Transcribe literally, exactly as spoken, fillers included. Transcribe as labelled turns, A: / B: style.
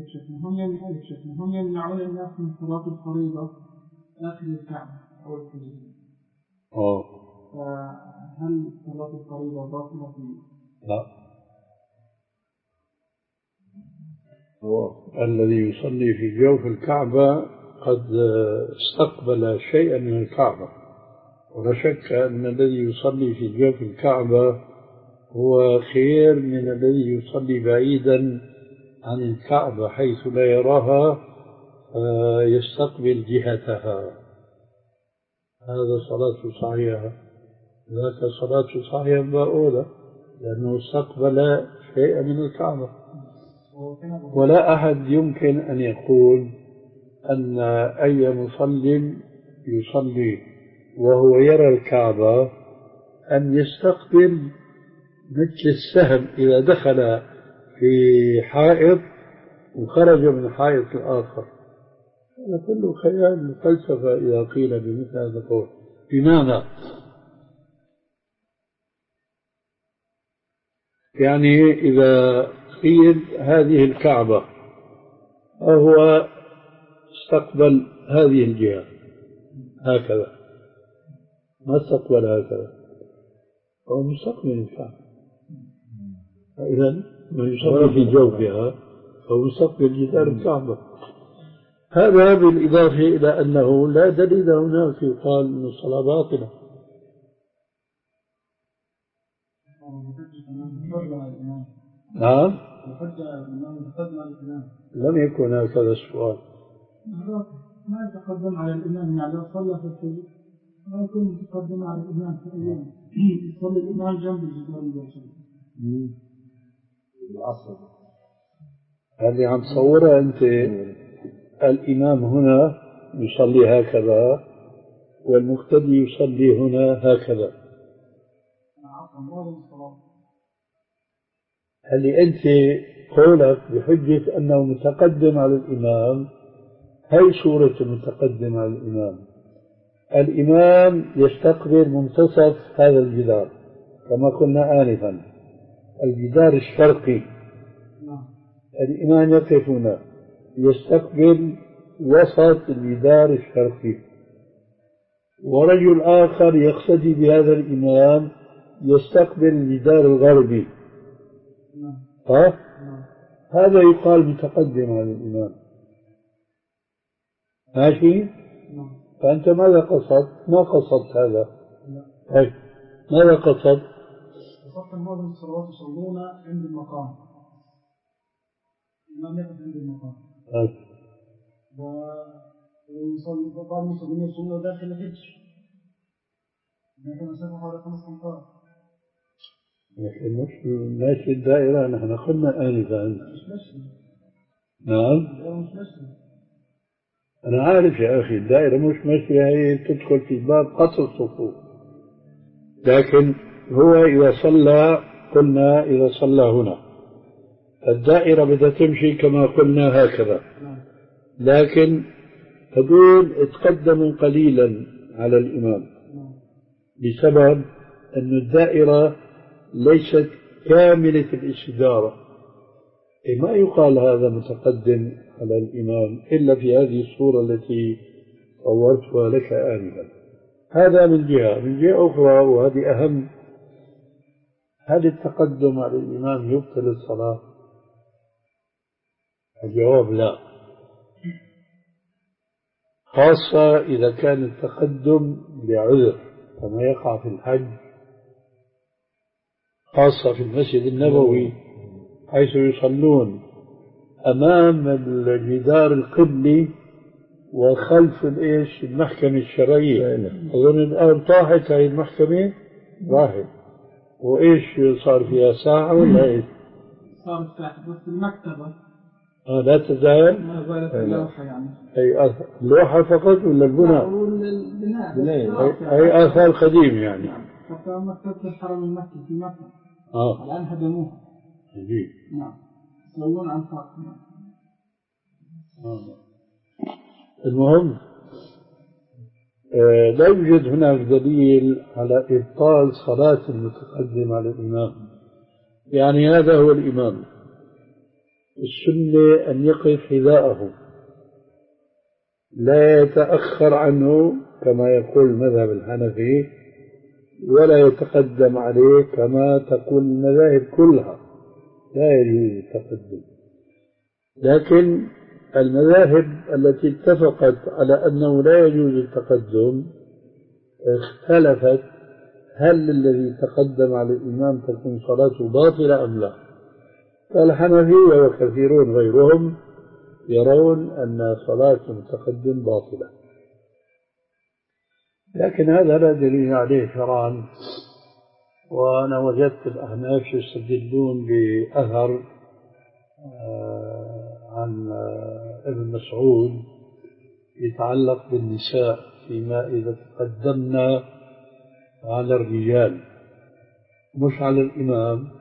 A: هم يمنعون الناس من صلاة الفريضة آخر الكعبة أو الفجر.
B: أوه.
A: فهل صلاة الفريضة باطلة فيه؟
B: لا. الذي يصلي في جوف الكعبة قد استقبل شيئا من الكعبة، ولا شك أن الذي يصلي في جوف الكعبة هو خير من الذي يصلي بعيدا عن الكعبة حيث لا يراها يستقبل جهتها. هذا صلاة صحيحة، ذاك صلاة صحيحة بأولى لأنه استقبل شيئا من الكعبة. ولا أحد يمكن أن يقول أن أي مصل يصلي وهو يرى الكعبة أن يستقبل مثل السهم إذا دخل في حائط وخرج من حائط الآخر. هذا كله خيال فلسفة إذا قيل بمثل هذا القول. بمعنى يعني إذا قيل هذه الكعبة وهو استقبل هذه الجهة هكذا، ما استقبل هكذا، هو مستقبل الكعبة. إذن من يصلي في جوفها فهو مستقبل جدار الكعبة. هذا بالإضافة إلى أنه لا دليل هناك يقال أن الصلاة باطلة. نعم. لم يكن هكذا السؤال.
A: ما يتقدم على الإمام، يعني لو صلى في الفجر ما يكون يتقدم على الإمام في أيام يصلي الإمام جنب الجدار
B: العصر. هذه عم تصورها أنت الإمام هنا يصلي هكذا والمقتدي يصلي هنا هكذا. هل أنت قولك بحجة أنه متقدم على الإمام؟ هي صورة المتقدم على الإمام. الإمام يستقبل منتصف هذا الجدار كما قلنا آنفا، الجدار الشرقي. الإمام يقف هنا يستقبل وسط الجدار الشرقي، ورجل آخر يقتدي بهذا الإمام يستقبل الجدار الغربي. ها؟ هذا يقال متقدم على الإمام. ماشي؟ فأنت ماذا قصدت؟ ما قصدت هذا. أي ماذا قصدت؟
A: قصدت معظم الصلوات يصلون عند المقام، الإمام يقف عند المقام.
B: أي.
A: ويصلي بعض المسلمين يصلون داخل الحجر، لكن مسافة حوالي خمس أمتار.
B: لكن مش ماشي الدائرة، نحن قلنا آنفا.
A: مش ماشي.
B: نعم.
A: مش ماشي.
B: أنا عارف يا أخي الدائرة مش ماشية، هي تدخل في باب قصر الصفوف. لكن هو إذا صلى قلنا إذا صلى هنا الدائرة بدها تمشي كما قلنا هكذا، لكن هذول اتقدموا قليلا على الإمام بسبب أن الدائرة ليست كاملة الاستدارة. ما يقال هذا متقدم على الإمام إلا في هذه الصورة التي صورتها لك آنفا. هذا من جهة. من جهة أخرى وهذه أهم، هل التقدم على الإمام يبطل الصلاة؟ الجواب لا، خاصة إذا كان التقدم لعذر كما يقع في الحج، خاصة في المسجد النبوي حيث يصلون أمام الجدار القبلي وخلف الإيش المحكمة الشرعية. أظن الآن طاحت هذه المحكمة، راحت، وإيش صار فيها ساعة ولا إيش؟
A: صار ساعة بس المكتبة
B: آه لا تزال
A: ما زالت اللوحة، يعني
B: أي اللوحة فقط ولا البناء؟
A: البناء
B: أي آثار قديم يعني.
A: حتى مكتبة الحرم المكي في مكة
B: آه
A: الآن هدموها.
B: جديد.
A: نعم يسوون أنفاق.
B: آه. المهم آه لا يوجد هناك دليل على إبطال صلاة المتقدم على الإمام. يعني هذا هو الإمام السنة أن يقف حذاءه لا يتأخر عنه كما يقول المذهب الحنفي ولا يتقدم عليه كما تقول المذاهب كلها، لا يجوز التقدم. لكن المذاهب التي اتفقت على أنه لا يجوز التقدم اختلفت هل الذي تقدم على الإمام تكون صلاته باطلة أم لا. فالحنفية وكثيرون غيرهم يرون أن صلاة المتقدم باطلة، لكن هذا لا دليل عليه شرعا. وأنا وجدت الأحناف يستدلون بأثر عن ابن مسعود يتعلق بالنساء فيما إذا تقدمنا على الرجال مش على الإمام،